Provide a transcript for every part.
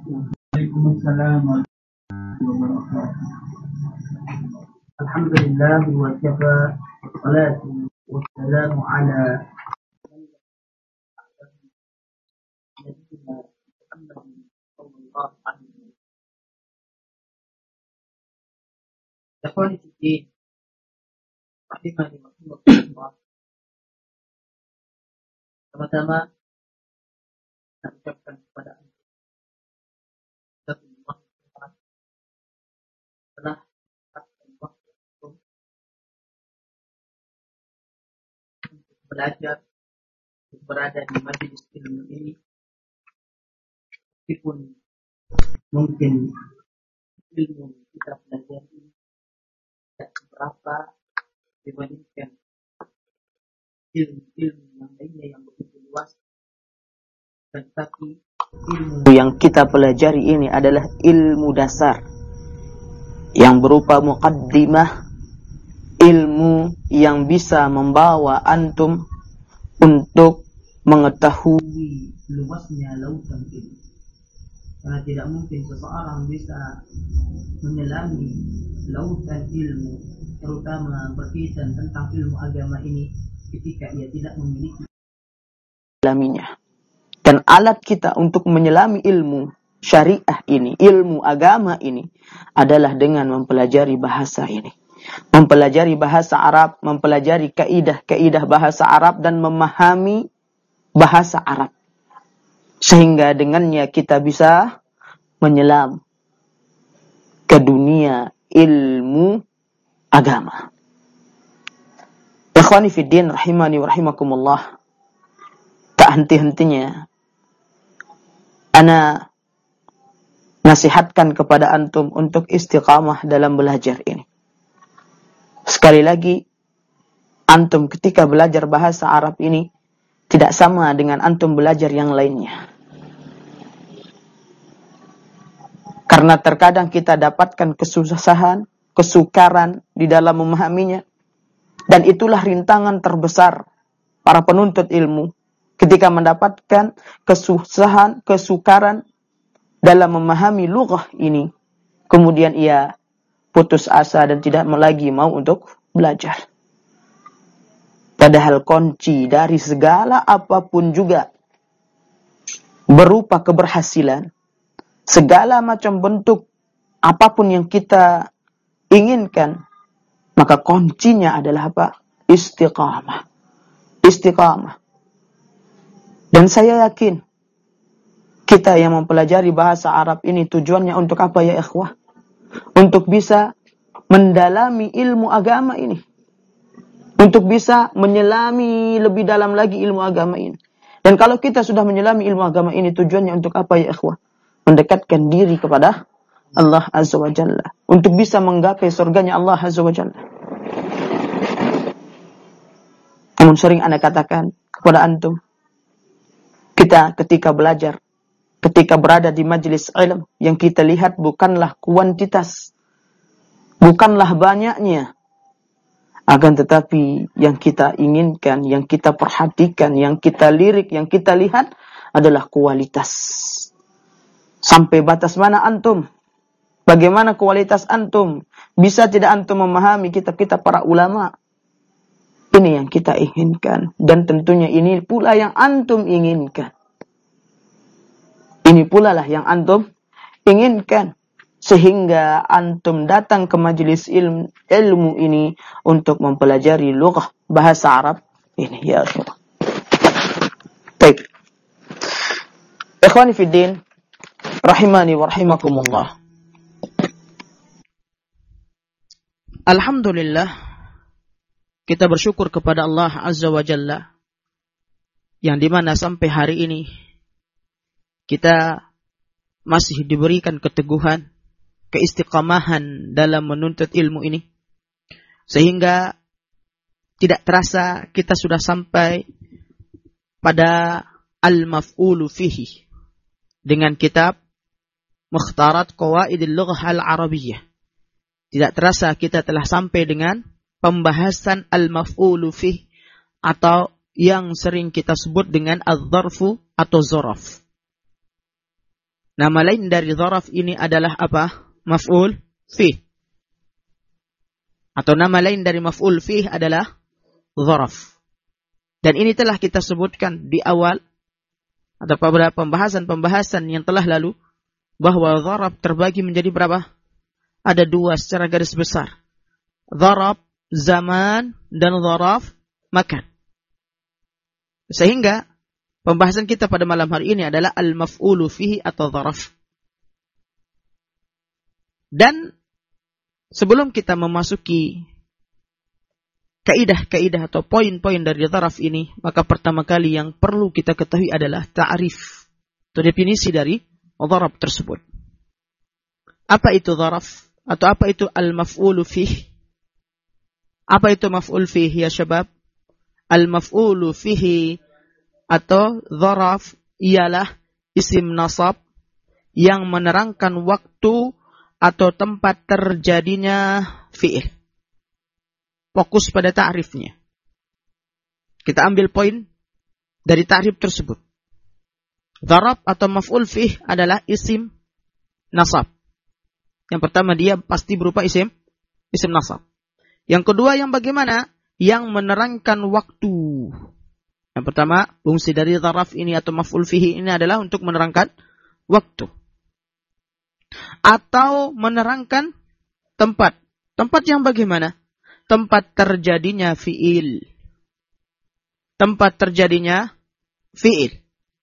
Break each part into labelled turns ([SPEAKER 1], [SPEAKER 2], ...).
[SPEAKER 1] Waalaikumsalam warahmatullahi wabarakatuh. Alhamdulillah wa kafa wassalatu wassalamu ala nabiyyina Muhammadin sallallahu alaihi wasallam. Ikhwani fi din, rahimani wa rahimakumullah. Pertama-tama saya ucapkan kepada Allah telah waktu untuk belajar, untuk berada di majelis ilmu ini, meskipun mungkin ilmu kita pelajari tidak seberapa dibandingkan ilmu-ilmu yang lainnya yang begitu luas, tetapi ilmu yang kita pelajari ini adalah ilmu dasar yang berupa muqaddimah, ilmu yang bisa membawa antum untuk mengetahui luasnya lautan ilmu. Karena tidak mungkin seseorang bisa menyelami lautan ilmu, terutama berkaitan tentang ilmu agama ini, ketika ia tidak memiliki menyelaminya. Dan alat kita untuk menyelami ilmu syariah ini, ilmu agama ini, adalah dengan mempelajari bahasa ini. Mempelajari bahasa Arab, mempelajari kaidah-kaidah bahasa Arab, dan memahami bahasa Arab. Sehingga dengannya kita bisa menyelam ke dunia ilmu agama. Ikhwani fi din, rahimani wa rahimakumullah. Tak henti-hentinya ana nasihatkan kepada antum untuk istiqamah dalam belajar ini. Sekali lagi, antum ketika belajar bahasa Arab ini tidak sama dengan antum belajar yang lainnya. Karena terkadang kita dapatkan kesusahan, kesukaran di dalam memahaminya. Dan itulah rintangan terbesar para penuntut ilmu ketika mendapatkan kesusahan, kesukaran dalam memahami lughah ini. Kemudian ia putus asa dan tidak lagi mau untuk belajar. Padahal kunci dari segala apapun juga berupa keberhasilan, segala macam bentuk apapun yang kita inginkan, maka kuncinya adalah apa? Istiqamah. Istiqamah. Dan saya yakin kita yang mempelajari bahasa Arab ini tujuannya untuk apa ya ikhwah? Untuk bisa mendalami ilmu agama ini. Untuk bisa menyelami lebih dalam lagi ilmu agama ini. Dan kalau kita sudah menyelami ilmu agama ini, tujuannya untuk apa ya ikhwah? Mendekatkan diri kepada Allah Azza wa Jalla. Untuk bisa menggapai surganya Allah Azza wa Jalla. Namun sering ana katakan kepada antum, kita ketika belajar, ketika berada di majelis ilmu, yang kita lihat bukanlah kuantitas, bukanlah banyaknya, akan tetapi yang kita inginkan, yang kita perhatikan, yang kita lirik, yang kita lihat adalah kualitas. Sampai batas mana antum? Bagaimana kualitas antum? Bisa tidak antum memahami kitab-kitab para ulama? Ini yang kita inginkan. Dan tentunya ini pula yang antum inginkan. Ini pula lah yang antum inginkan. Sehingga antum datang ke majelis ilmu ini untuk mempelajari lughah bahasa Arab ini. Ya Allah. Baik. Ikhwani fiddin, rahimani wa rahimakumullah. Alhamdulillah, kita bersyukur kepada Allah Azza wa Jalla, yang dimana sampai hari ini kita masih diberikan keteguhan, keistiqamahan dalam menuntut ilmu ini, sehingga tidak terasa kita sudah sampai pada al-maf'ulu fihi dengan kitab Mukhtarat Qawaidil Lughah Al-Arabiyyah. Tidak terasa kita telah sampai dengan pembahasan al-maf'ulu fihi, atau yang sering kita sebut dengan al-dzarfu atau zoraf.
[SPEAKER 2] Nama lain dari dzaraf ini adalah apa? Maf'ul fih. Atau nama lain dari maf'ul fih adalah dzaraf. Dan ini telah kita sebutkan di awal atau pada pembahasan-pembahasan yang telah lalu bahwa dzaraf terbagi menjadi berapa? Ada dua secara garis besar. Dzaraf zaman dan dzaraf makan. Sehingga pembahasan kita pada malam hari ini adalah al-maf'ulu fihi atau dzaraf. Dan sebelum kita memasuki kaidah-kaidah atau poin-poin dari dzaraf ini, maka pertama kali yang perlu kita ketahui adalah ta'rif atau definisi dari dzaraf tersebut. Apa itu dzaraf? Atau apa itu al-maf'ulu fihi? Apa itu maf'ul fihi ya syabab? Al-maf'ulu fihi atau dzaraf ialah isim nasab yang menerangkan waktu atau tempat terjadinya fi'il. Fokus pada ta'rifnya. Kita ambil poin dari ta'rif tersebut. Dzaraf atau maf'ul fih adalah isim nasab. Yang pertama dia pasti berupa isim nasab. Yang kedua yang bagaimana? Yang menerangkan waktu. Yang pertama, fungsi dari dzaraf ini atau maf'ul fihi ini adalah untuk menerangkan waktu. Atau menerangkan tempat. Tempat yang bagaimana? Tempat terjadinya fi'il. Tempat terjadinya fi'il.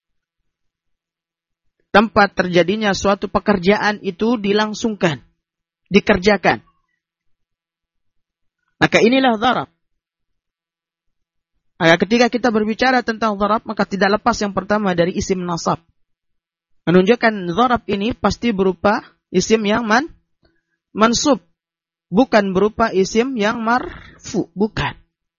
[SPEAKER 2] Tempat terjadinya suatu pekerjaan itu dilangsungkan, dikerjakan. Maka inilah dzaraf. Ketika kita berbicara tentang dzaraf, maka tidak lepas yang pertama dari isim nasab. Menunjukkan dzaraf ini pasti berupa isim yang mansub. Bukan berupa isim yang marfu. Bukan.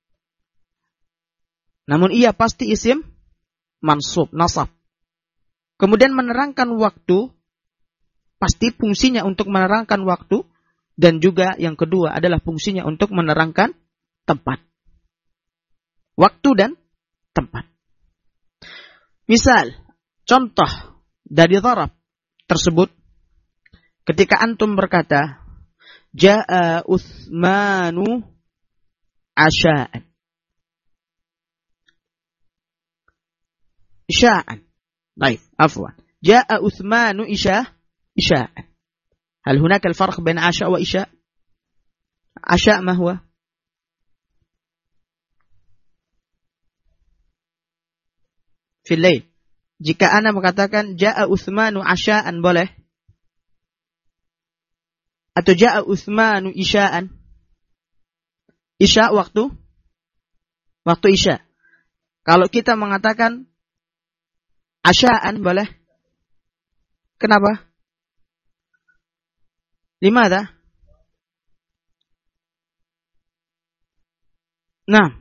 [SPEAKER 2] Namun ia pasti isim mansub, nasab. Kemudian menerangkan waktu. Pasti fungsinya untuk menerangkan waktu. Dan juga yang kedua adalah fungsinya untuk menerangkan tempat. Waktu dan tempat. Misal, contoh dari dzaraf tersebut. Ketika antum berkata, Ja'a Utsmanu Asya'an. Isya'an. Baik, afwan. Ja'a Utsmanu Isya'an. هل هناك الفرق بين عشاء وإشاء؟ عشاء ما هو؟ في الليل. Jika Anda mengatakan Ja'a Utsmanu Asya'an boleh? Atau Ja'a Utsmanu Isya'an? Isya waktu Isya. Kalau kita mengatakan Asya'an boleh? Kenapa? لماذا؟ نعم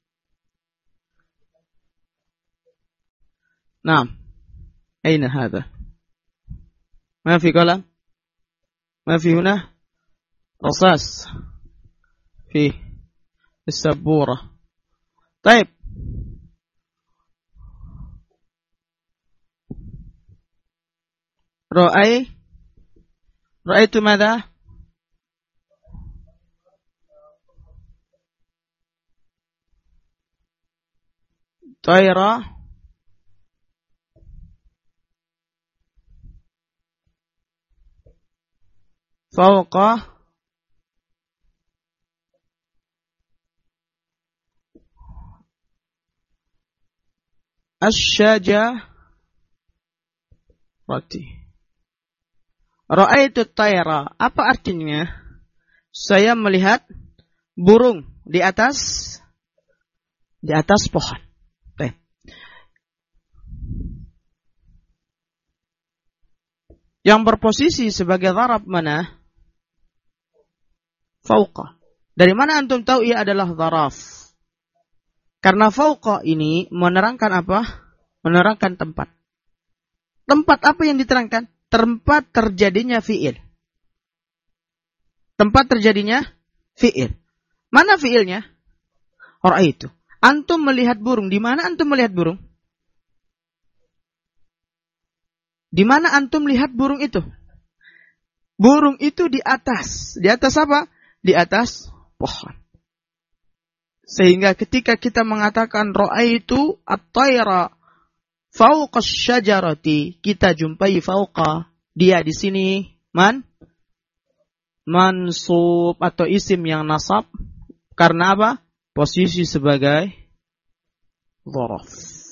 [SPEAKER 2] أين هذا؟ ما في قلم؟ ما في هنا رصاص في السبورة. طيب رأيت ماذا؟ طائرة فوق الشجرة. Ra'aitu tayra. Apa artinya? Saya melihat burung di atas pohon. Baik. Yang berposisi sebagai dzaraf mana? Fauqa. Dari mana antum tahu ia adalah dzaraf? Karena fauqa ini menerangkan apa? Menerangkan tempat. Tempat apa yang diterangkan? Tempat terjadinya fi'il. Tempat terjadinya fi'il. Mana fi'ilnya? Ra'aitu. Antum melihat burung. Di mana antum melihat burung? Di mana antum lihat burung itu? Burung itu di atas. Di atas apa? Di atas pohon. Sehingga ketika kita mengatakan ra'aitu at-tayra fauqa syajarati, kita jumpai fauqa. Dia di sini mansub atau isim yang nasab. Karena apa? Posisi sebagai dzaraf.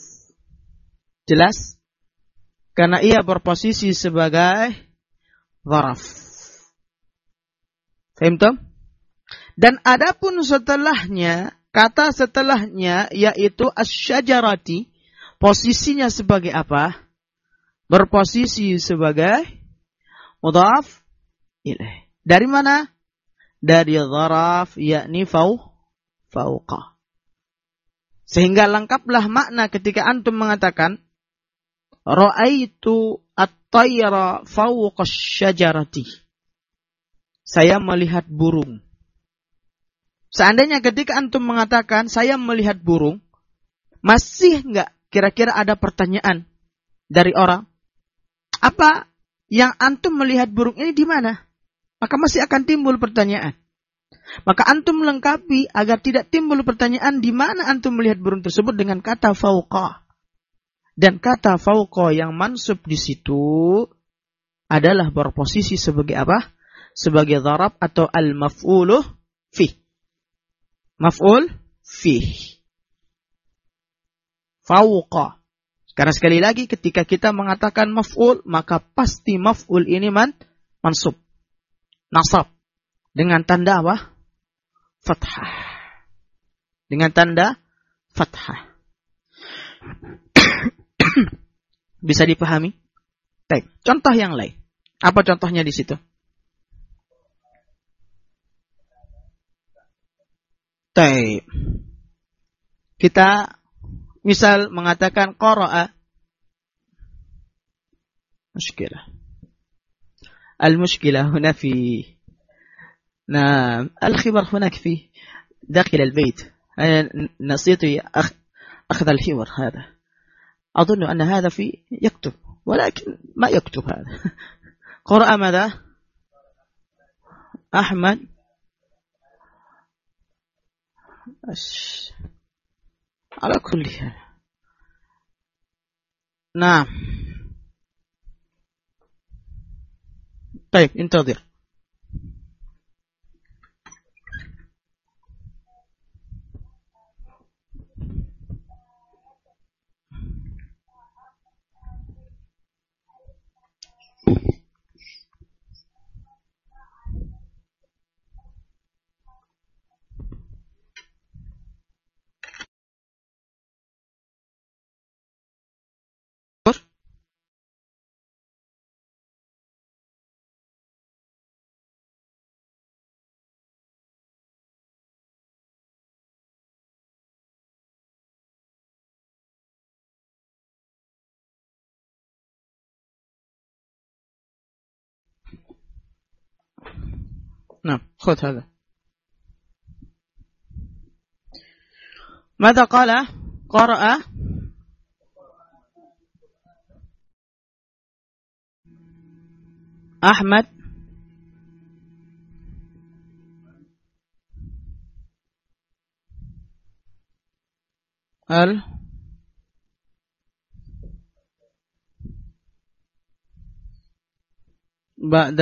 [SPEAKER 2] Jelas? Karena ia berposisi sebagai dzaraf. Faham? Dan adapun setelahnya, kata setelahnya yaitu asy-syajarati, posisinya sebagai apa? Berposisi sebagai mudhaf ilaih. Dari mana? Dari dzaraf, yakni fauqa. Sehingga lengkaplah makna ketika antum mengatakan ra'aitu at-tayra fawqa syajarati. Saya melihat burung. Seandainya ketika antum mengatakan saya melihat burung, masih enggak kira-kira ada pertanyaan dari orang? Apa yang antum melihat burung ini di mana? Maka masih akan timbul pertanyaan. Maka antum lengkapi agar tidak timbul pertanyaan di mana antum melihat burung tersebut dengan kata fauqa. Dan kata fauqa yang mansub di situ adalah berposisi sebagai apa? Sebagai dzaraf atau al-maf'ulu fih. Maf'ul fih. Fauqa. Karena sekali lagi ketika kita mengatakan maf'ul, maka pasti maf'ul ini mansub. Nasab. Dengan tanda apa? Fathah. Dengan tanda fathah. Bisa dipahami? Baik. Contoh yang lain. Apa contohnya di situ? Baik. Kita misal mengatakan qara'a. Mushkilah. Al-mushkilah huna fi نعم الخبر هناك في داخل البيت أنا نسيت أخذ الخبر هذا أظن أن هذا في يكتب ولكن ما يكتب هذا قرأ ماذا أحمد على كل حال نعم طيب انتظر نعم خذ هذا ماذا قال قرأ أحمد بعد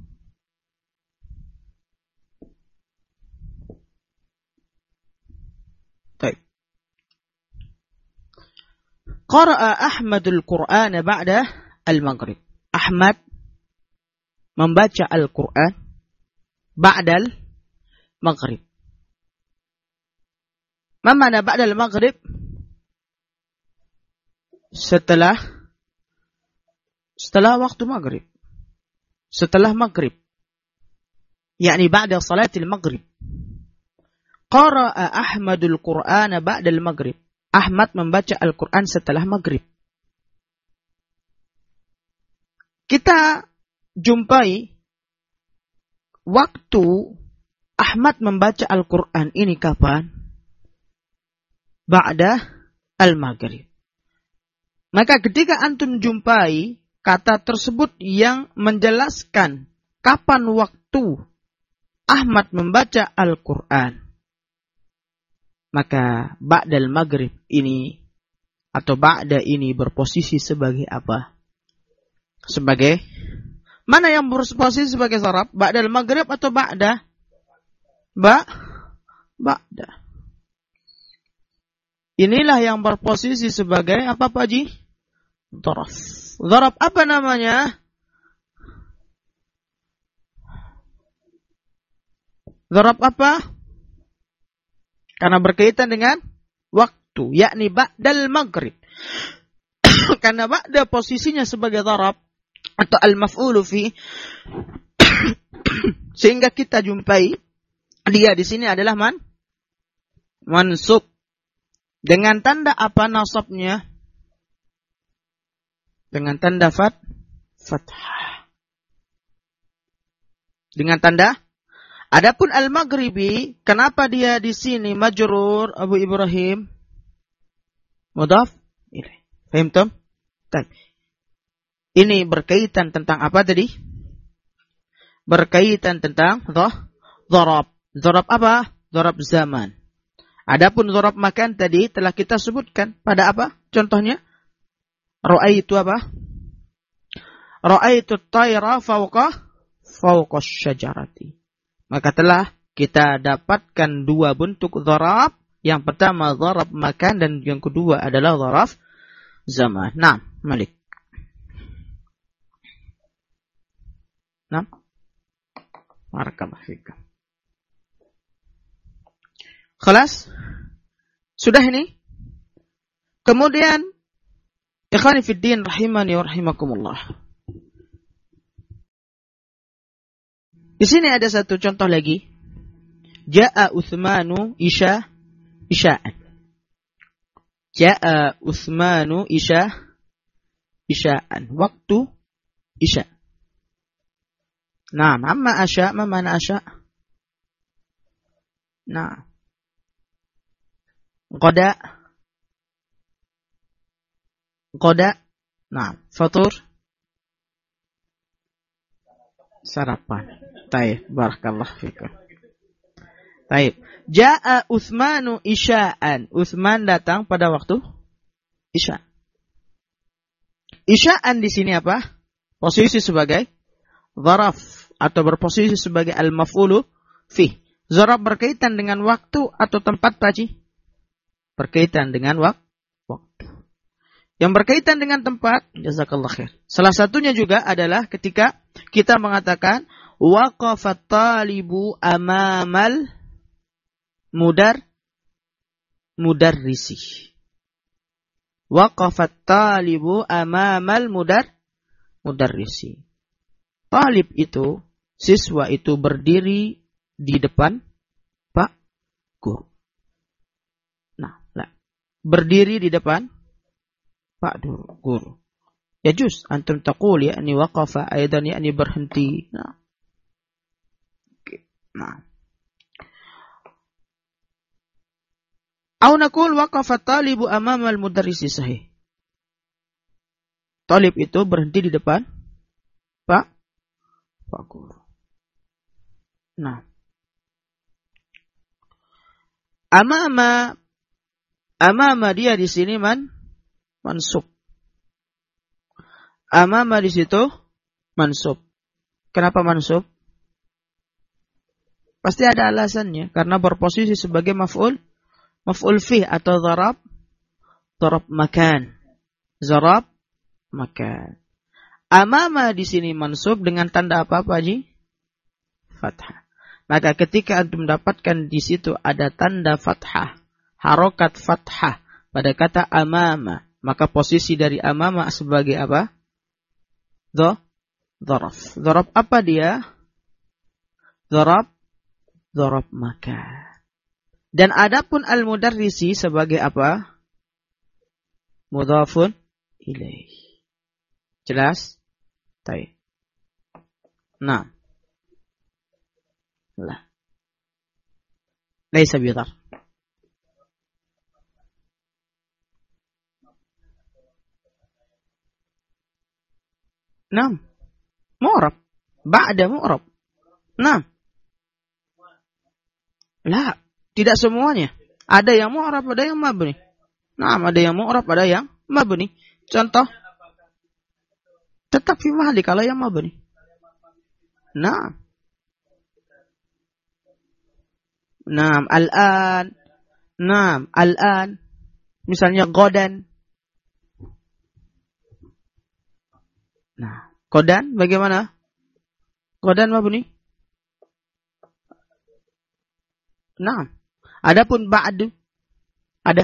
[SPEAKER 2] طيب قرأ أحمد القرآن بعد المغرب. Ahmad membaca Al-Quran ba'dal maghrib. Ma mana ba'dal maghrib? Setelah waktu maghrib. Setelah maghrib. Yani ba'da salatil maghrib. Qara'a Ahmadul Qur'ana ba'dal maghrib. Ahmad membaca Al-Quran setelah maghrib. Kita jumpai waktu Ahmad membaca Al-Quran ini kapan? Ba'da al-maghrib. Maka ketika antum jumpai kata tersebut yang menjelaskan kapan waktu Ahmad membaca Al-Quran. Maka ba'dal maghrib ini atau ba'da ini berposisi sebagai apa? Sebagai mana yang berposisi sebagai zarab? Ba'dal maghrib atau ba'da? Ba'da. Inilah yang berposisi sebagai apa Pak Haji? Zarab. Zarab apa namanya? Zarab apa? Karena berkaitan dengan waktu, yakni ba'dal maghrib. Karena ba'da posisinya sebagai zarab atau al-maf'ulu fi, sehingga kita jumpai dia di sini adalah mansub. Dengan tanda apa nasabnya? Dengan tanda fathah. Dengan tanda. Adapun al-maghribi, kenapa dia di sini majrur Abu Ibrahim? Mudhaf ilaih. Fahimtum? Ini berkaitan tentang apa tadi? Berkaitan tentang dharab. Dharab apa? Dharab zaman. Adapun dharab makan tadi telah kita sebutkan pada apa? Contohnya? Ra'aitu apa? Ra'aitu at-tayra fawqa asy-syajarati. Maka telah kita dapatkan dua bentuk dharab. Yang pertama dharab makan dan yang kedua adalah dharab zaman. Nah, Malik. Nah. Barakallahu fikum. Khalas? Sudah ini? Kemudian ikhwani fid din rahimani wa rahimakumullah. Di sini ada satu contoh lagi. Ja'a Utsmanu isya'an. Ja'a Utsmanu isya'an. Waktu isya'. Nah, amma asya', ma mana asya'? Nah. Qada. Nah, fatur. Sarapan. Taib, barakallahu fikum. Taib. Ja'a Utsmanu isya'an. Utsman datang pada waktu isya'. Isya'an di sini apa? Posisi sebagai zaraf atau berposisi sebagai al-maf'ulu fi. Zaraf berkaitan dengan waktu atau tempat Pak Haji? Berkaitan dengan waktu. Yang berkaitan dengan tempat, jazakallah khair. Salah satunya juga adalah ketika kita mengatakan waqafat talibu amamal mudarrisi. Waqafat talibu amamal mudarrisi. Talib itu, siswa itu berdiri di depan Pak Guru. Nah, berdiri di depan Pak Guru. Ya juz, antum taqul yakni waqafa aidan yakni berhenti. Nah. Nah. Au naqul waqafa talibu amama al-mudarrisi sahih. Talib itu berhenti di depan Pak Guru. Nah. Amama dia di sini mansub. Amama di situ mansub. Kenapa mansub? Pasti ada alasannya karena berposisi sebagai maf'ul fi atau zarab makan. Zarab makan. Amama di sini mansub dengan tanda apa Pak Haji? Fathah. Maka ketika antum mendapatkan di situ ada tanda fathah, harokat fathah pada kata amama, maka posisi dari amama sebagai apa? Zaraf. Zaraf apa dia? Zarab makan. Dan adapun al-mudarrisi sebagai apa? Mudhafun ilaih. Jelas? Baik. Nah. Lah. Laisa bidhar. Naam. Mu'rab. Ba'da mu'rab. Naam. La, tidak semuanya. Ada yang mu'rab, ada yang mabni. Naam, ada yang mu'rab, ada yang mabni. Contoh, tetap fi mahali kalau yang mabni. Naam. Naam, al-an. Naam, al-an. Misalnya godan. Nah, godan bagaimana? Godan mabni? Naam. Adapun ba'du, ada?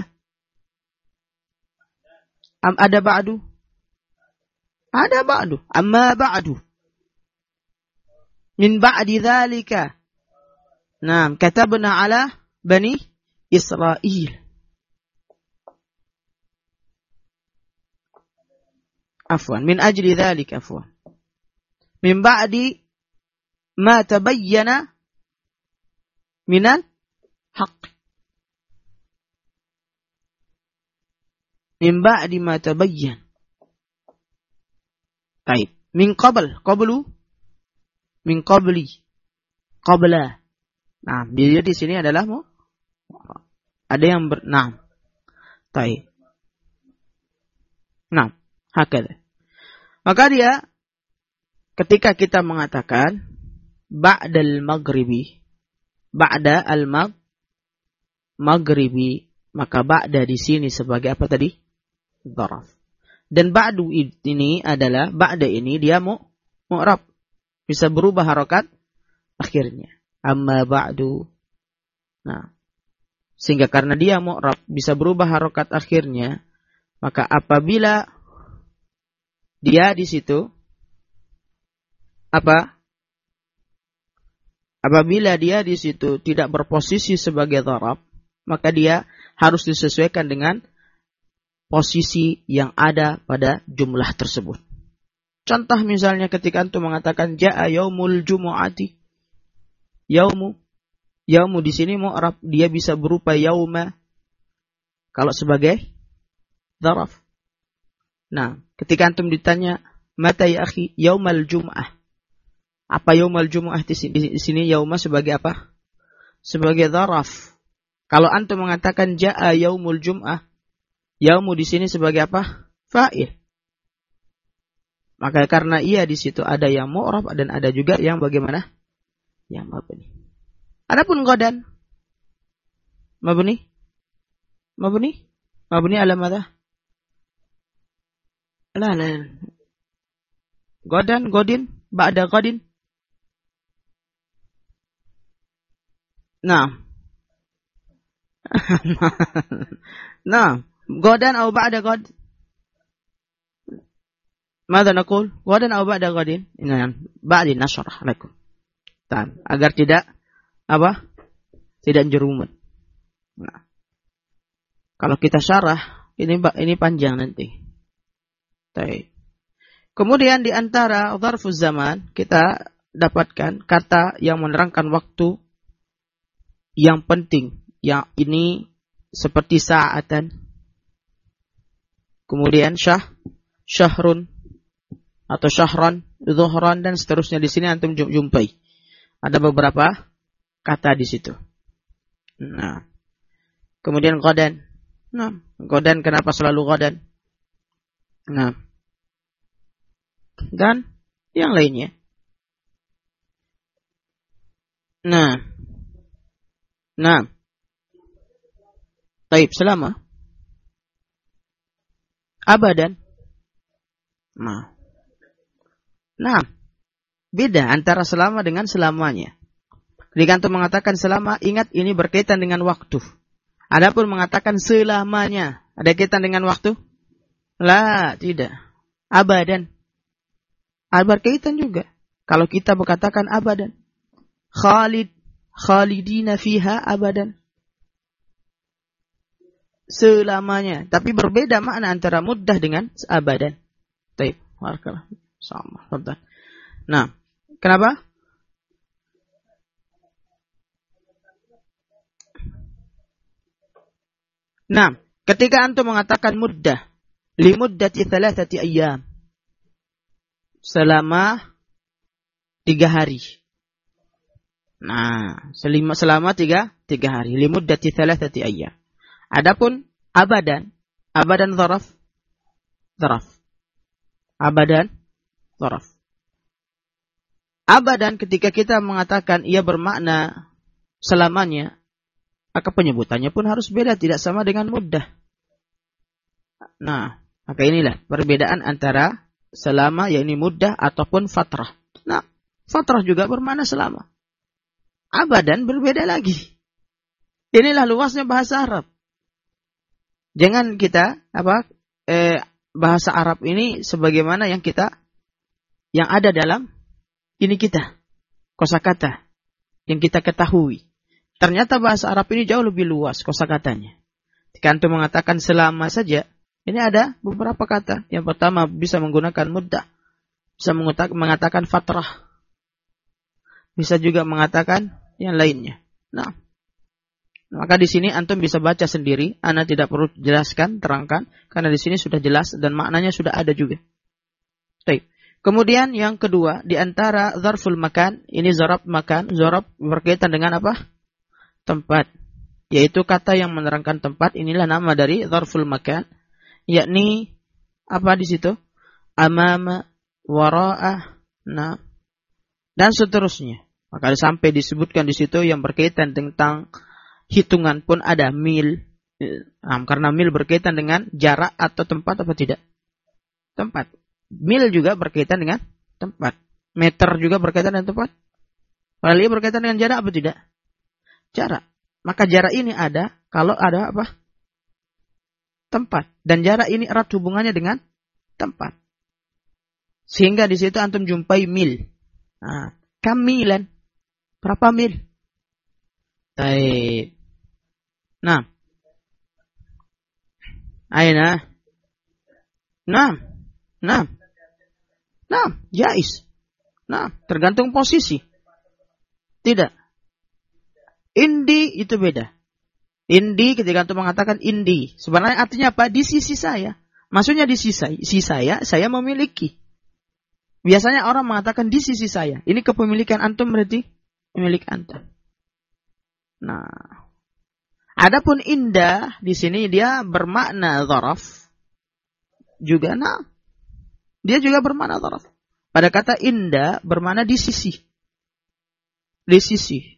[SPEAKER 2] Ada ba'du? Ada ba'du. Amma ba'du. Min ba'di dhalika. Naam, katabna ala bani Israel. Afwan, min ajli dhalika, afwan. Min ba'di ma tabayyana minal haqq. Min ba'di ma tabayyan. Baik. Min qabl. Qablu. Min qabli. Qabla. Nah, dia di sini adalah ada yang nah. Baik. Nah, hakada. Maka dia ketika kita mengatakan ba'dal maghribi, ba'da al-maghribi, maka ba'da di sini sebagai apa tadi? Dzaraf. Dan ba'du ini adalah ba'da ini dia mu'rab. Bisa berubah harokat akhirnya. Amma ba'du. Nah, sehingga karena dia mu'rab bisa berubah harokat akhirnya, maka apabila dia di situ apa? Apabila dia di situ tidak berposisi sebagai dzaraf, maka dia harus disesuaikan dengan posisi yang ada pada jumlah tersebut. Contoh misalnya ketika antum mengatakan ja'a yaumul jumu'ati. Yaumu di sini mu'rab, dia bisa berupa yauma kalau sebagai dzaraf. Nah, ketika antum ditanya mata ya akhi yaumal jum'ah. Apa yaumal jum'ah di sini yauma sebagai apa? Sebagai dzaraf. Kalau antum mengatakan ja'a yaumul jum'ah, yaumu di sini sebagai apa? Fa'il. Maka karena ia di situ ada yang mu'rab dan ada juga yang bagaimana? Yang mabni. Adapun godan mabni ala madha? La. Godin, ba'da godin. Nah. Nah, godan atau ba'da god? Mada naqul? Godan atau ba'da godin? Nah, ba'di nashrah lakum. Agar tidak apa? Tidak jerumus. Nah. Kalau kita syarah, ini panjang nanti. Baik. Kemudian di antara dzarfuz zaman kita dapatkan kata yang menerangkan waktu yang penting. Yang ini seperti sa'atan. Kemudian syahrun atau syahran, zuhran dan seterusnya di sini antum jumpai. Ada beberapa kata di situ. Nah. Kemudian qadan. Nah, qadan kenapa selalu qadan? Nah. Dan yang lainnya. Nah. Taib selama. Abadan. Nah. Beda antara selama dengan selamanya. Ketika antum mengatakan selama, ingat ini berkaitan dengan waktu. Adapun mengatakan selamanya, ada kaitan dengan waktu? La, tidak. Abadan. Berkaitan juga. Kalau kita berkatakan abadan. Khalidina fiha abadan. Selamanya. Tapi berbeda makna antara muddah dengan abadan. Taib. Sama. Nah, kenapa? Nah, ketika antum mengatakan muddah, li muddati thalathati ayyam. selama 3 hari. Nah, selama 3 hari. Limuddati 3 ayyam. Adapun abadan zaraf. Abadan zaraf. Abadan ketika kita mengatakan ia bermakna selamanya, maka penyebutannya pun harus beda, tidak sama dengan muddah. Nah, maka inilah perbedaan antara selama, yakni muddah, ataupun fatrah. Nah, fatrah juga bermakna selama. Abadan berbeda lagi. Inilah luasnya bahasa Arab. Jangan kita bahasa Arab ini sebagaimana yang ada dalam ini kita, kosakata yang kita ketahui. Ternyata bahasa Arab ini jauh lebih luas kosakatanya. Jika antum mengatakan selama saja, ini ada beberapa kata. Yang pertama bisa menggunakan muddah, bisa mengatakan fatrah, bisa juga mengatakan yang lainnya. Nah, maka di sini antum bisa baca sendiri. Ana tidak perlu jelaskan, terangkan, karena di sini sudah jelas dan maknanya sudah ada juga. Baik. Kemudian yang kedua, di antara zarful makan, ini zarab makan, zarab berkaitan dengan apa? Tempat. Yaitu kata yang menerangkan tempat, inilah nama dari zarful makan, yakni apa di situ? Amama, wara'ah, nah, dan seterusnya. Maka sampai disebutkan di situ yang berkaitan tentang hitungan pun ada mil. Karena mil berkaitan dengan jarak atau tempat apa tidak? Tempat. Mil juga berkaitan dengan tempat. Meter juga berkaitan dengan tempat. Padahal berkaitan dengan jarak apa tidak? Jarak. Maka jarak ini ada kalau ada apa? Tempat. Dan jarak ini erat hubungannya dengan tempat. Sehingga di situ antum jumpai mil. Nah, kamilan. Berapa mil? Baik. Nah. Aina. Nah. Jais. Nah, tergantung posisi. Tidak. Indi itu beda. Indi ketika antum mengatakan indi, sebenarnya artinya apa? Di sisi saya. Maksudnya di sisi saya memiliki. Biasanya orang mengatakan di sisi saya. Ini kepemilikan antum berarti milik antum. Nah, adapun indah di sini dia bermakna dzaraf. Juga nah. Dia juga bermakna dzaraf. Pada kata indah bermakna di sisi. Di sisi.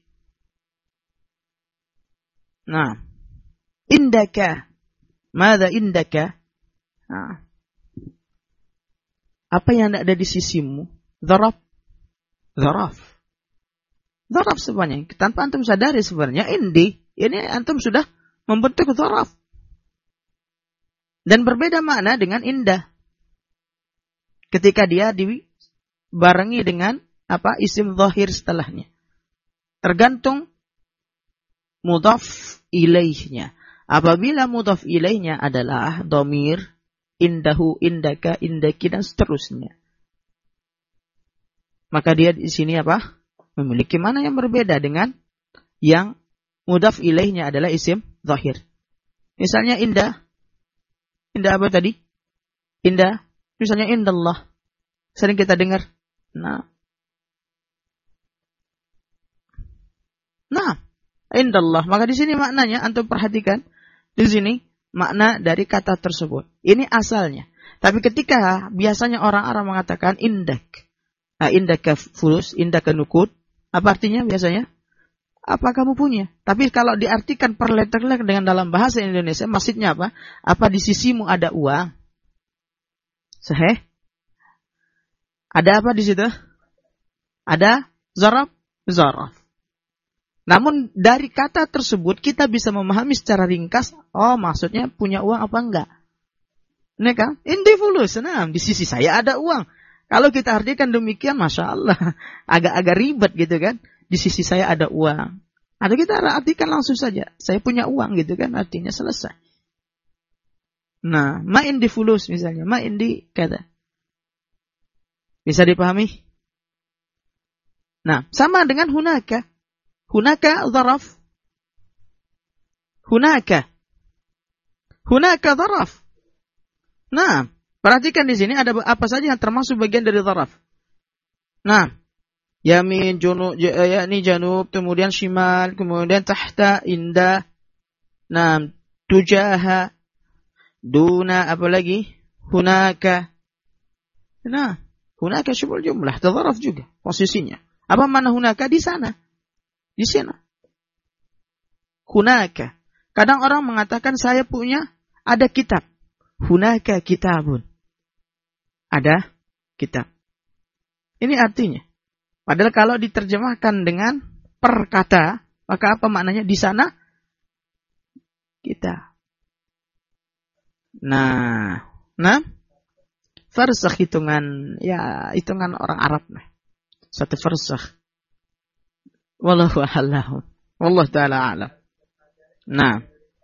[SPEAKER 2] Nah, indaka. Mada indaka? Nah. Apa yang ada di sisimu? Dzaraf. Dzaraf sebenarnya. Tanpa antum sadari sebenarnya indi. Ini antum sudah membentuk dzaraf. Dan berbeda makna dengan indah. Ketika dia dibarengi dengan apa? Isim zahir setelahnya. Tergantung mudhaf ilaihnya. Apabila mudhaf ilaihnya adalah dhamir, indahu, indaka, indaki, dan seterusnya, maka dia di sini apa? Memiliki mana yang berbeda dengan yang mudhaf ilaihnya adalah isim zahir. Misalnya indah. Indah apa tadi? Indah. Misalnya indallah. Sering kita dengar. Nah, indallah. Maka di sini maknanya antum perhatikan. Di sini makna dari kata tersebut. Ini asalnya. Tapi ketika biasanya orang Arab mengatakan indak. Indaka fulus, indaka nukud. Apa artinya biasanya? Apa kamu punya? Tapi kalau diartikan per letter dengan dalam bahasa Indonesia, maksudnya apa? Apa di sisimu ada uang? Sahih? Ada apa di situ? Ada zaraf. Namun dari kata tersebut kita bisa memahami secara ringkas, oh maksudnya punya uang apa enggak? Ini kan? Indi fulus, nah di sisi saya ada uang. Kalau kita artikan demikian, Masya Allah, agak-agak ribet gitu kan. Di sisi saya ada uang. Atau kita artikan langsung saja, saya punya uang gitu kan, artinya selesai. Nah, ma indi fulus misalnya, ma indi kata. Bisa dipahami? Nah, sama dengan hunaka. Hunaka dzaraf. Hunaka dzaraf. Nah, Perhatikan di sini ada apa saja yang termasuk bagian dari zaraf. Nah, yamin, junub, yakni janub, kemudian shimal, kemudian tahta, indah. Nah, tujaha, duna, apa lagi? Hunaka. Nah, hunaka syubul jumlah, tadharaf juga posisinya. Apa mana hunaka? Di sana. Di sana. Hunaka. Kadang orang mengatakan saya punya ada kitab. Hunaka kitabun. Ada kitab. Ini artinya. Padahal kalau diterjemahkan dengan per kata, maka apa maknanya? Di sana kita. Nah, farsakh hitungan orang Arab. Satu farsakh. Wallahu a'lam. Wallahu taala a'lam. Nah.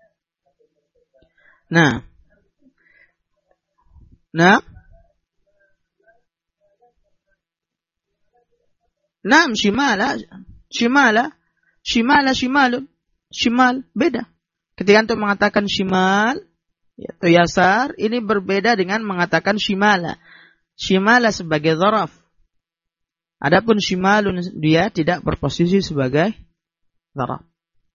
[SPEAKER 2] Shimal beda. Ketika antum mengatakan shimal atau yasar, ini berbeda dengan mengatakan shimala. Shimala sebagai zaraf. Adapun shimalun dia tidak berposisi sebagai zaraf.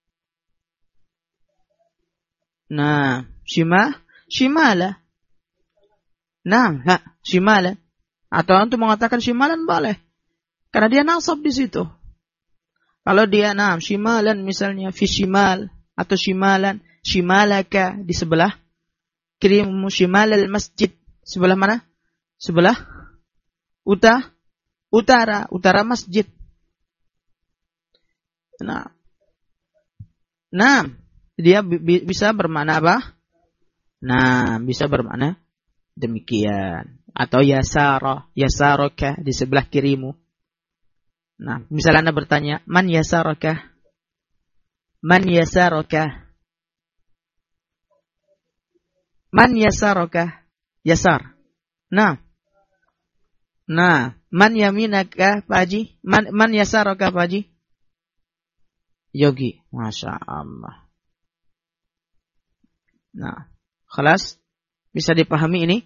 [SPEAKER 2] Nah, shimala. Nah, shimala. Atau antum mengatakan shimalan boleh. Karena dia nasab di situ. Kalau dia shimalan misalnya fi shimal atau shimalan, shimalaka di sebelah kirimu, shimalal masjid sebelah mana? Sebelah utara masjid. Nah, dia bisa bermakna apa? Nah, bisa bermakna demikian. Atau yasaraka di sebelah kirimu. Nah, misalnya Anda bertanya, man yasaraka? Man yasaraka? Man yasaraka? Yasar. Nah, man yaminaka, Pak Haji? Man yasaraka, Pak Haji? Yogi. Masya Allah. Nah, khalas? Bisa dipahami ini?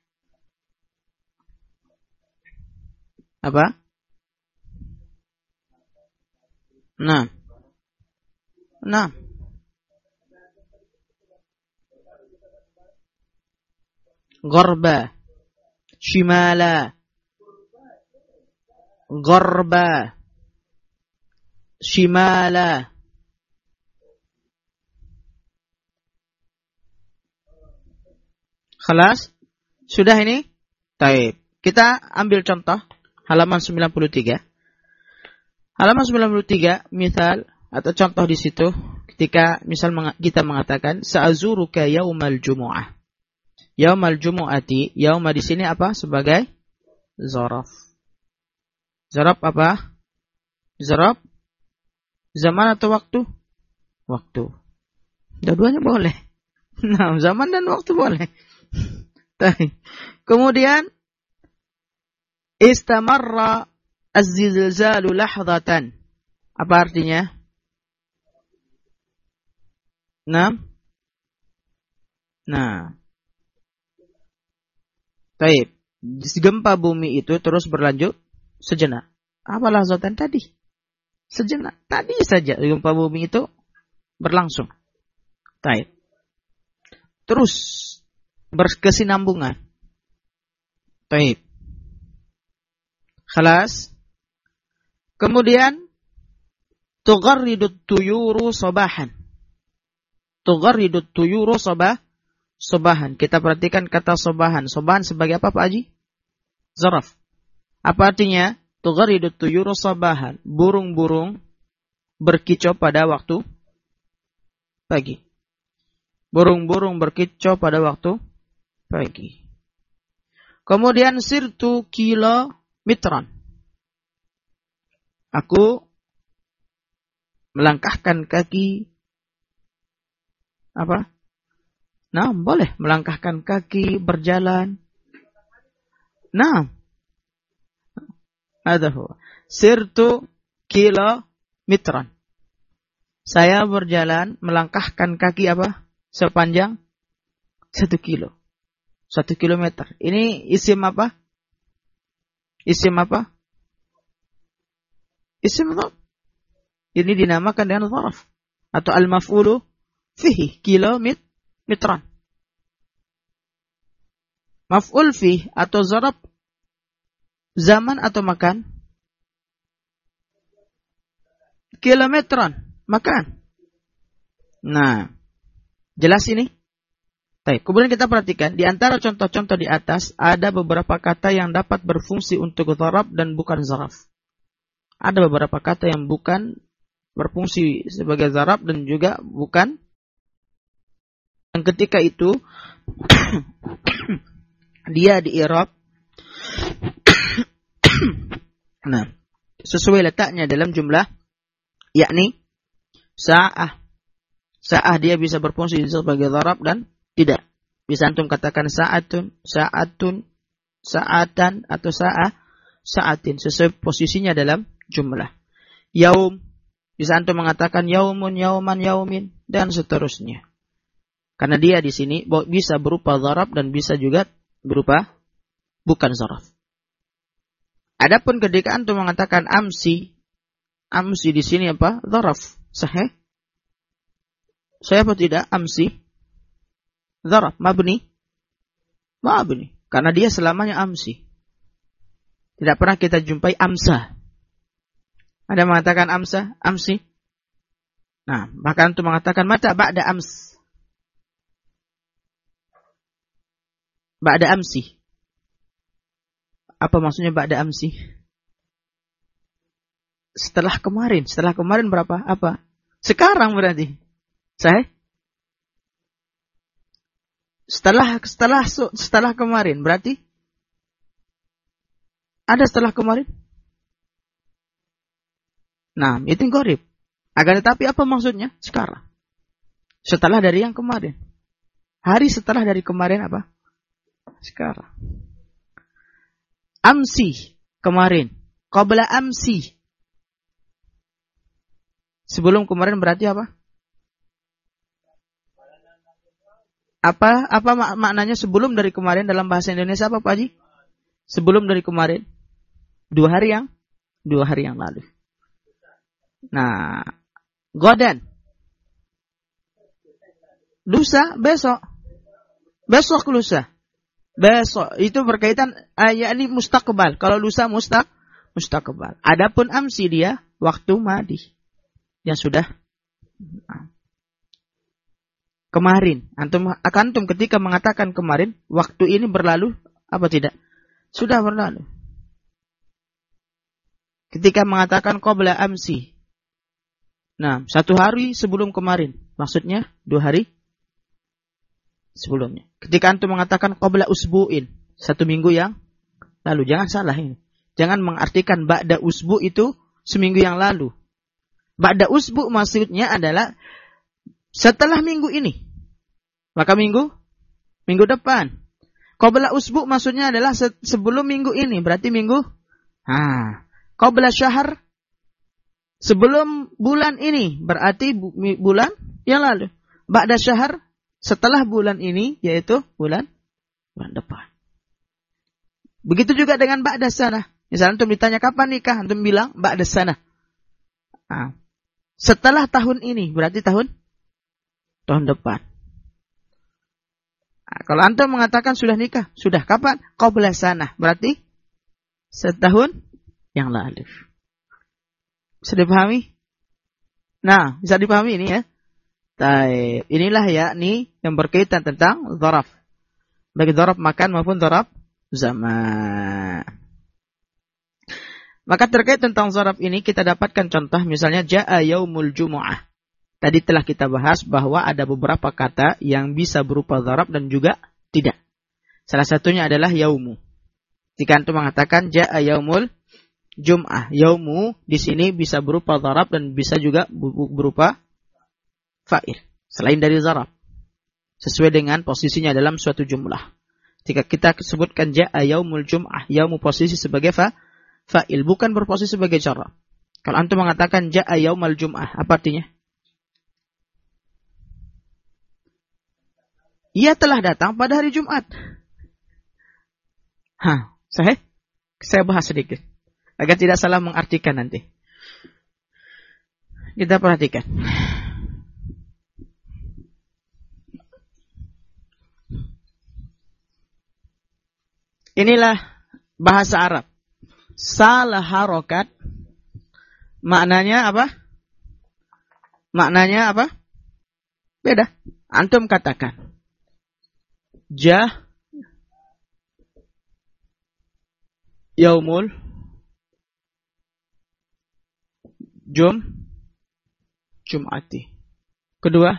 [SPEAKER 2] Apa? Nah. Gharba. Shimala. Gharba. Shimala. Khalas? Sudah ini? Taib. Kita ambil contoh. Halaman 93. Halaman 93, misal atau contoh di situ ketika misal kita mengatakan sa'azuruka yaumal jumu'ah. Yaumal jumu'ati, yauma di sini apa? Sebagai zaraf. Zaraf apa? Zaraf zaman atau waktu? Waktu. Dua-duanya boleh. Nah, zaman dan waktu boleh. Kemudian istamarra az-zilzalu lahdatan. Apa artinya? Nah. Baik. Gempa bumi itu terus berlanjut sejenak. Apa lahzatan tadi? Sejenak. Tadi saja gempa bumi itu berlangsung. Baik. Terus berkesinambungan. Baik. Khalas. Kemudian tugharridut tuyuru sabahan. Tugharridut tuyuru sabahan. Kita perhatikan kata sabahan. Sabahan sebagai apa, Pak Haji? Zaraf. Apa artinya? Tugharridut tuyuru sabahan. Burung-burung berkicau pada waktu pagi. Burung-burung berkicau pada waktu pagi. Kemudian sirtu kilometran. Aku melangkahkan kaki apa? Nah, boleh melangkahkan kaki berjalan. Nah, ada sirtu kilometran. Saya berjalan melangkahkan kaki apa? Sepanjang 1 kilo. 1 kilometer. Ini isim apa? Isim apa? Isim dharf. Ini dinamakan dengan dharf. Atau al-maf'ulu fihi, kilometran. Maf'ul fih atau zarab zaman atau makan? Kilometran, makan. Nah, jelas ini? Baik, kemudian kita perhatikan di antara contoh-contoh di atas ada beberapa kata yang dapat berfungsi untuk zarab dan bukan zaraf. Ada beberapa kata yang bukan berfungsi sebagai zarab dan juga bukan. Dan ketika itu dia di i'rab nah, sesuai letaknya dalam jumlah, yakni sa'ah. Sa'ah dia bisa berfungsi sebagai zarab dan tidak. Bisa antum katakan sa'atun, sa'atun, sa'atan atau sa'ah, sa'atin sesuai posisinya dalam jumlah. Yaum bisa antum mengatakan yaumun, yauman, yaumin dan seterusnya. Karena dia di sini bisa berupa zarab dan bisa juga berupa bukan zaraf. Adapun ketika antum mengatakan amsi, amsi di sini apa? Zaraf. Sahih? Saya apa tidak? Amsi zaraf, mabni. Mabni. Karena dia selamanya amsi. Tidak pernah kita jumpai amsa. Ada mengatakan amsa, amsi. Nah, maka antum mengatakan mata ba'da ams. Ba'da amsi. Apa maksudnya ba'da amsi? Setelah kemarin. Setelah kemarin berapa? Apa? Sekarang berarti. Sahih? Setelah kemarin berarti ada setelah kemarin. Nah, itu gharib. Akan tetapi apa maksudnya? Sekarang. Setelah dari yang kemarin. Hari setelah dari kemarin apa? Sekarang. Amsi, kemarin. Qabla amsi. Sebelum kemarin berarti apa? Apa maknanya sebelum dari kemarin dalam bahasa Indonesia apa Pak Haji? Sebelum dari kemarin. 2 hari yang lalu. Nah, godan. Lusa, besok. Besok lusa. Besok itu berkaitan yakni mustaqbal. Kalau lusa mustaqbal. Adapun amsi dia waktu madi. Yang sudah kemarin. Antum ketika mengatakan kemarin, waktu ini berlalu apa tidak? Sudah berlalu. Ketika mengatakan qabla amsi. Nah, 1 hari sebelum kemarin. Maksudnya 2 hari sebelumnya. Ketika antum mengatakan qabla usbu'in. 1 minggu yang lalu. Jangan salah ini. Jangan mengartikan ba'da usbu' itu seminggu yang lalu. Ba'da usbu' maksudnya adalah setelah minggu ini. Maka minggu depan. Qabla usbu' maksudnya adalah sebelum minggu ini. Berarti minggu. Qabla syahr. Sebelum bulan ini. Berarti bulan yang lalu. Ba'da syahr. Setelah bulan ini. Yaitu bulan depan. Begitu juga dengan ba'da sanah. Misalnya antum ditanya kapan nikah. Antum bilang ba'da sanah. Setelah tahun ini. Berarti tahun depan. Kalau antum mengatakan sudah nikah, sudah kapan? Qabla sanah. Berarti setahun yang lalu. Bisa dipahami? Nah, bisa dipahami ini ya. Taib. Inilah yakni yang berkaitan tentang dzaraf. Baik dzaraf makan maupun dzaraf zaman. Maka terkait tentang dzaraf ini kita dapatkan contoh misalnya jaa yaumul jumu'ah. Tadi telah kita bahas bahwa ada beberapa kata yang bisa berupa dzaraf dan juga tidak. Salah satunya adalah yaumu. Jika antum mengatakan jaa yaumul jum'ah, yaumu di sini bisa berupa dzaraf dan bisa juga berupa fa'il selain dari dzaraf. Sesuai dengan posisinya dalam suatu jumlah. Jika kita sebutkan jaa yaumul jum'ah, yaumu posisi sebagai fa'il bukan berposisi sebagai dzaraf. Kalau antum mengatakan jaa yaumul jum'ah, apa artinya? Ia telah datang pada hari Jumat. Saya bahas sedikit agar tidak salah mengartikan nanti. Kita perhatikan. Inilah bahasa Arab. Salah harokat maknanya apa? Maknanya apa? Beda. Antum katakan. Yaumul Jum'ati. Kedua.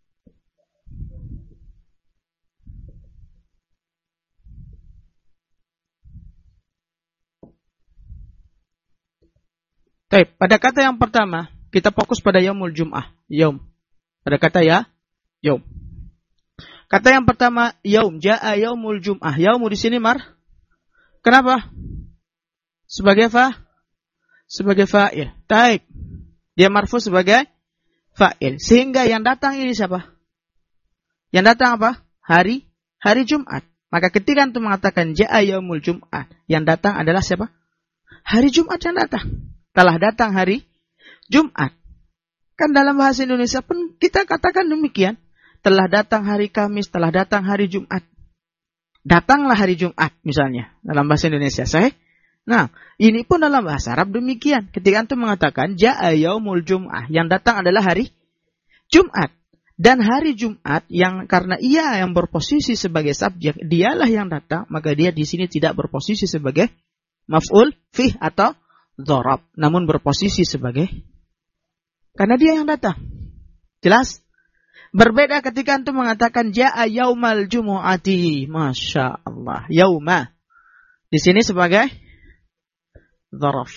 [SPEAKER 2] Baik, pada kata yang pertama, kita fokus pada yaumul jum'ah. Yaum. Pada kata yaum. Kata yang pertama, yaum. Ja'a yaumul jum'ah. Yaumu di sini kenapa? Sebagai fa'il. Taib. Dia marfu sebagai fa'il. Sehingga yang datang ini siapa? Yang datang apa? Hari Jumat. Maka ketika antum mengatakan ja'a yaumul jum'ah, yang datang adalah siapa? Hari Jumat yang datang. Telah datang hari Jumat. Kan dalam bahasa Indonesia pun kita katakan demikian. Telah datang hari Kamis, telah datang hari Jumat. Datanglah hari Jumat misalnya dalam bahasa Indonesia. Sahih? Nah, ini pun dalam bahasa Arab demikian. Ketika antum mengatakan ja'a yaumul jum'ah, yang datang adalah hari Jumat. Dan hari Jumat yang karena ia yang berposisi sebagai subjek, dialah yang datang, maka dia di sini tidak berposisi sebagai maf'ul fih atau dzarab, namun berposisi sebagai karena dia yang datang. Jelas? Berbeda ketika antum mengatakan ja'a yaumal jumu'ati. Masya Allah. Yauma. Di sini sebagai dzaraf.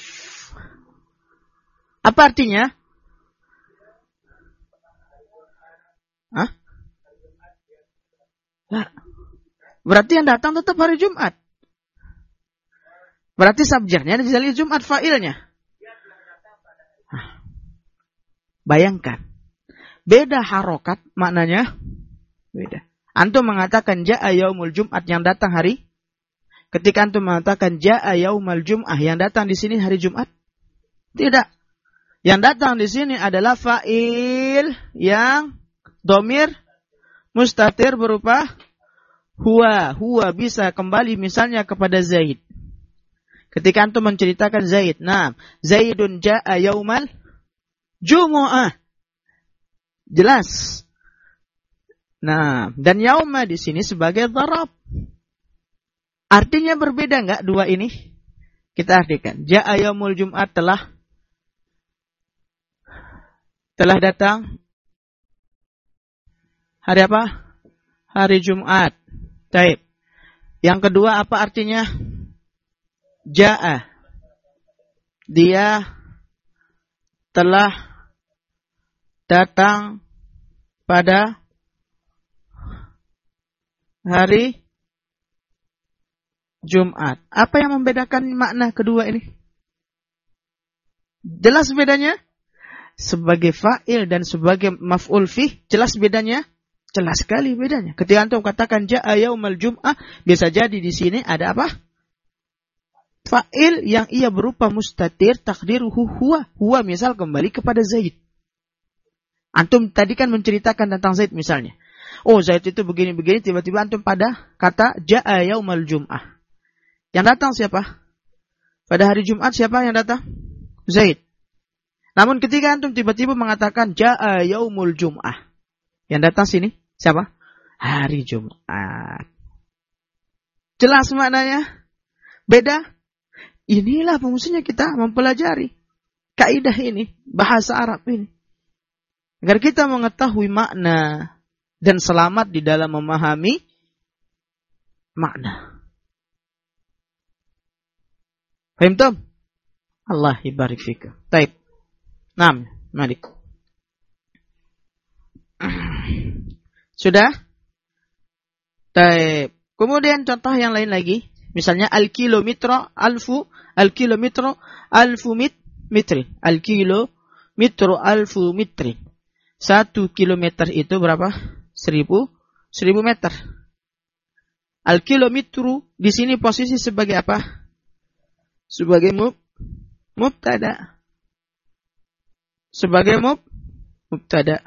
[SPEAKER 2] Apa artinya? Nah, berarti yang datang tetap hari Jumat. Berarti subjeknya bisa lihat Jumat, fa'ilnya. Bayangkan. Beda harokat maknanya. Beda. Antum mengatakan ja'a yaumul jum'at, yang datang hari. Ketika antum mengatakan ja'a yaumul jum'ah, yang datang di sini hari Jumat. Tidak. Yang datang di sini adalah fa'il yang domir mustatir berupa huwa. Huwa bisa kembali misalnya kepada Zaid. Ketika antum menceritakan Zaid, nah, Zaidun ja'a yaumal jumu'ah. Jelas. Nah, dan yauma di sini sebagai dzarab. Artinya berbeda enggak dua ini? Kita artikan. Ja'a yaumul jum'at telah datang hari apa? Hari Jumat. Baik. Yang kedua apa artinya? Ja'a. Dia telah datang pada hari Jumat. Apa yang membedakan makna kedua ini? Jelas bedanya? Sebagai fa'il dan sebagai maf'ul fih, jelas bedanya? Jelas sekali bedanya. Ketika antum katakan ja'a yaumal jum'ah, bisa jadi di sini ada apa? Fa'il yang ia berupa mustatir takdiruhu huwa. Huwa misal kembali kepada Zaid. Antum tadi kan menceritakan tentang Zaid misalnya. Oh, Zaid itu begini-begini, tiba-tiba antum pada kata ja'a yaumal jum'ah. Yang datang siapa? Pada hari Jumat siapa yang datang? Zaid. Namun ketika antum tiba-tiba mengatakan ja'a yaumul jum'ah, yang datang sini siapa? Hari Jumat. Jelas maknanya? Beda? Inilah fungsinya kita mempelajari kaidah ini, bahasa Arab ini. Agar kita mengetahui makna dan selamat di dalam memahami makna. Fahim tom? Allah ibarik fika. Taib. Naam, malik. Sudah? Taib. Kemudian contoh yang lain lagi. Misalnya al-kilometro alfu mitrin. Al-kilometro alfu mitrin. 1 kilometer itu berapa? 1000 meter. Al-kilometru di sini posisi sebagai apa? Sebagai mubtada. Sebagai mubtada.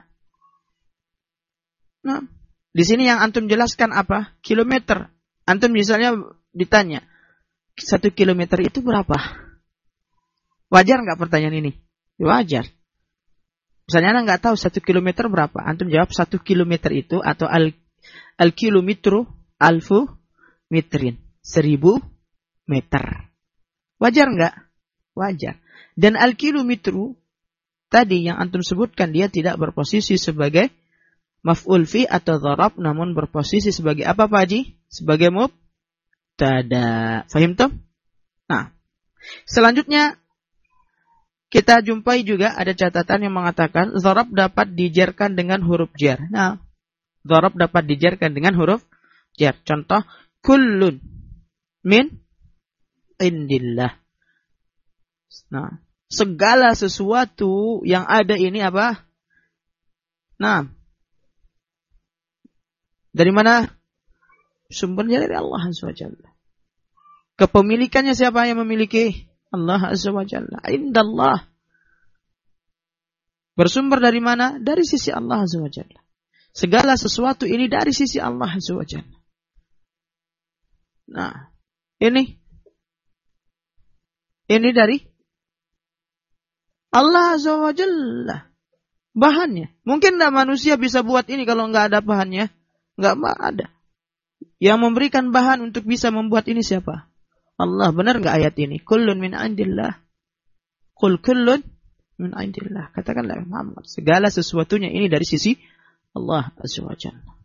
[SPEAKER 2] Nah, di sini yang antum jelaskan apa? Kilometer. Antum misalnya ditanya, 1 kilometer itu berapa? Wajar nggak pertanyaan ini? Wajar. Misalnya Anda nggak tahu 1 kilometer berapa, antum jawab 1 kilometer itu atau al-kilometru alfu metrin, 1000 meter. Wajar nggak? Wajar. Dan al-kilometru tadi yang antum sebutkan dia tidak berposisi sebagai maf'ul fi atau dharab, namun berposisi sebagai apa Pak Haji? Sebagai mubtada. Fahim tuh? Nah, selanjutnya kita jumpai juga ada catatan yang mengatakan dharab dapat dijarkan dengan huruf jar. Nah, dharab dapat dijarkan dengan huruf jar. Contoh, kullun min indillah. Nah, segala sesuatu yang ada ini apa? Nah, dari mana? Sumbernya dari Allah Azza wa Jalla. Kepemilikannya siapa yang memiliki? Allah Azza wa Jalla. Indallah. Bersumber dari mana? Dari sisi Allah Azza wa Jalla. Segala sesuatu ini dari sisi Allah Azza wa Jalla. Nah, ini dari Allah Azza wa Jalla. Bahannya. Mungkin enggak manusia bisa buat ini kalau enggak ada bahannya? Enggak ada. Yang memberikan bahan untuk bisa membuat ini siapa? Allah. Benar enggak ayat ini? Kullun min indillah. Qul kullun min indillah. Katakanlah Muhammad, segala sesuatunya ini dari sisi Allah Azza wa Jalla.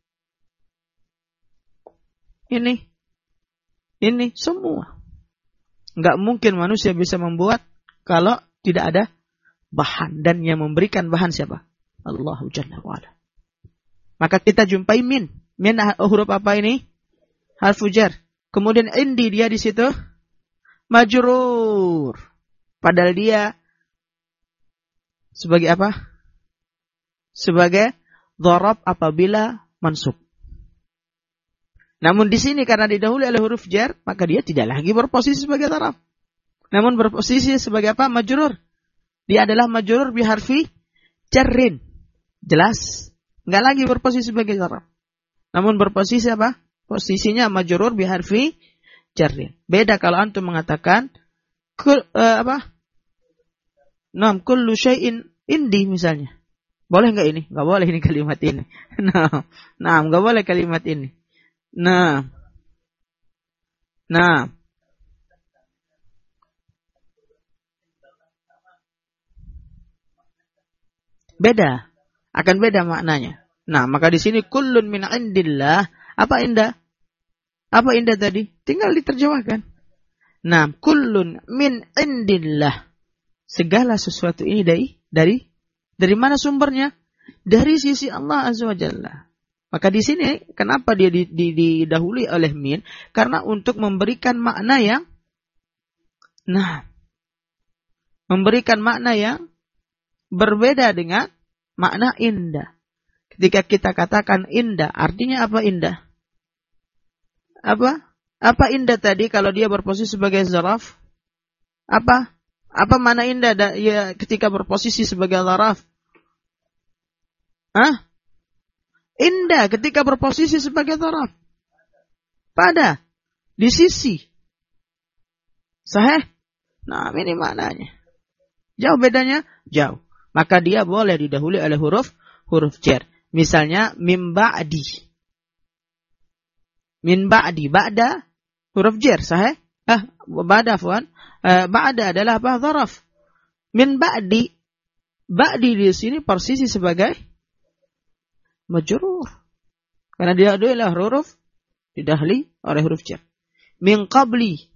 [SPEAKER 2] Ini semua. Enggak mungkin manusia bisa membuat kalau tidak ada bahan. Dan yang memberikan bahan siapa? Allah Jalla wa Ala. Maka kita jumpai min. Min huruf apa ini? Harfu jar. Kemudian indi dia di situ majrur. Padahal dia sebagai apa? Sebagai dharab apabila mansub. Namun di sini karena didahului oleh huruf jar, maka dia tidak lagi berposisi sebagai dharab. Namun berposisi sebagai apa? Majrur. Dia adalah majrur bi harfi jarrin. Jelas? Enggak lagi berposisi sebagai dharab. Namun berposisi apa? Posisinya majrur bi harfi jarrin. Beda kalau antum mengatakan Nam kullu syai'in indi misalnya. Boleh enggak ini? Enggak boleh ini kalimat ini. Nah, enggak boleh kalimat ini. Nah. Beda. Akan beda maknanya. Nah, maka di sini kullun min indillah. Apa indah? Apa indah tadi? Tinggal diterjemahkan. Nah, kullun min indillah. Segala sesuatu ini dari mana sumbernya? Dari sisi Allah Azza wa Jalla. Maka di sini kenapa dia didahului oleh min? Karena untuk memberikan makna yang memberikan makna yang berbeda dengan makna indah. Ketika kita katakan indah, artinya apa indah? Apa indah tadi kalau dia berposisi sebagai zaraf? Apa makna indah ya ketika berposisi sebagai zaraf? Indah ketika berposisi sebagai zaraf. Pada di sisi. Sahih? Nah, ini maknanya. Jauh bedanya? Jauh. Maka dia boleh didahului oleh huruf jar. Misalnya min ba'di. Min ba'di, ba'da huruf jar, sahih? Ba'da afwan. Ba'da adalah apa? Zaraf. Min ba'di. Ba'di di sini posisi sebagai majrur. Karena dia adalah huruf didahului oleh huruf jar. Min qabli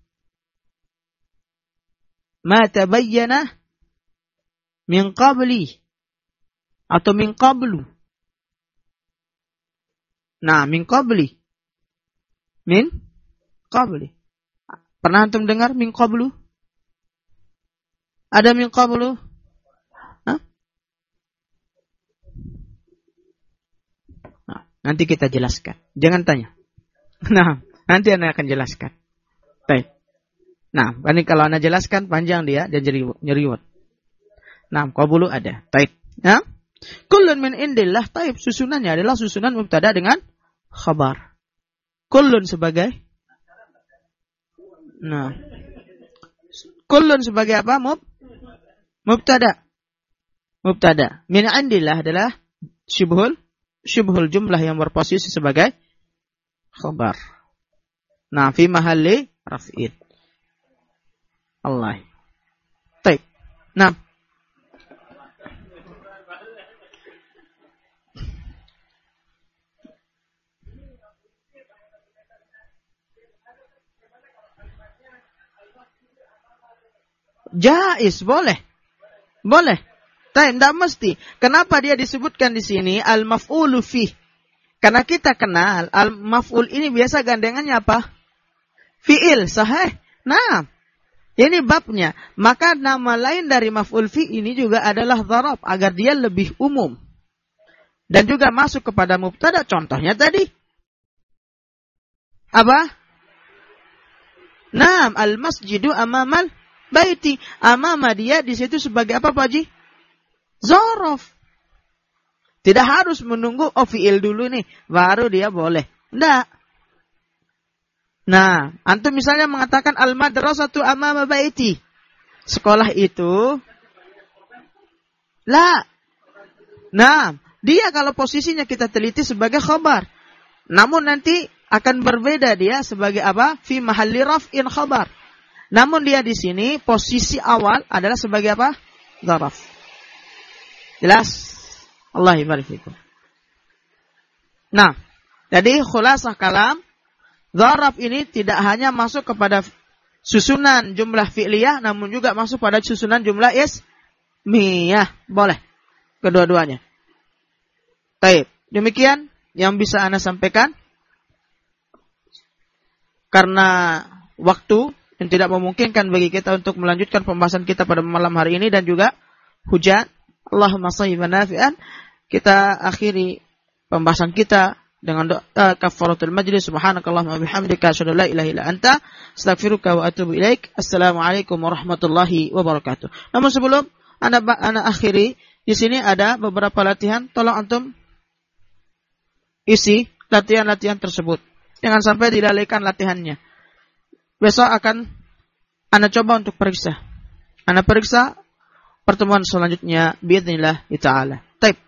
[SPEAKER 2] ma tabayyana min qabli atau min qablu. Nah, min qabli. Min qabli. Pernah antum dengar min qablu? Ada min qablu? Nah, nanti kita jelaskan. Jangan tanya. Nah, nanti Ana akan jelaskan. Baik. Nah, ini kalau Ana jelaskan panjang dia dan nyeriwet. Nah, qabulu ada. Baik. Ya. Kullun min indillah. Taib, susunannya adalah susunan mubtada dengan khabar. Kullun sebagai kullun sebagai apa? Mubtada. Min indillah adalah syubhul jumlah yang berposisi sebagai khabar. Nah, fi mahalli raf'in. Allah. Baik. Nah, jaiz, boleh. Tapi tidak mesti. Kenapa dia disebutkan di sini al-maf'ulu fih? Karena kita kenal al-maf'ul ini biasa gandengannya apa? Fi'il, sahih. Nah, ini babnya. Maka nama lain dari maf'ul fih ini juga adalah dzaraf agar dia lebih umum. Dan juga masuk kepada mubtada. Contohnya tadi. Apa? Naam, al-masjidu amamal baiti. Amama dia di situ sebagai apa, Pak Haji? Dzaraf. Tidak harus menunggu fi'il dulu nih, baru dia boleh. Enggak. Nah, antum misalnya mengatakan al-madrasatu amama baiti. Sekolah itu la. Nah, dia kalau posisinya kita teliti sebagai khabar. Namun nanti akan berbeda dia sebagai apa? Fi mahalli raf'in khabar. Namun dia di sini posisi awal adalah sebagai apa? Dzaraf. Jelas? Allah ibarik fikum. Nah, jadi khulasah kalam, dzaraf ini tidak hanya masuk kepada susunan jumlah fi'liyah, namun juga masuk pada susunan jumlah ismiyah. Boleh. Kedua-duanya. Baik. Demikian yang bisa Ana sampaikan. Karena waktu yang tidak memungkinkan bagi kita untuk melanjutkan pembahasan kita pada malam hari ini dan juga hujan. Allahumma shayyiban nafi'an. Kita akhiri pembahasan kita dengan doa kafaratul majlis. Subhanakallahumma wa bihamdika asyhadu an la ilaha illa anta astaghfiruka wa atubu ilaik. Assalamualaikum warahmatullahi wabarakatuh. Namun sebelum Ana akhiri, di sini ada beberapa latihan. Tolong antum isi latihan-latihan tersebut. Jangan sampai dilalaikan latihannya. Besok akan Ana coba untuk periksa. Ana periksa pertemuan selanjutnya biidznillah ta'ala. Baik.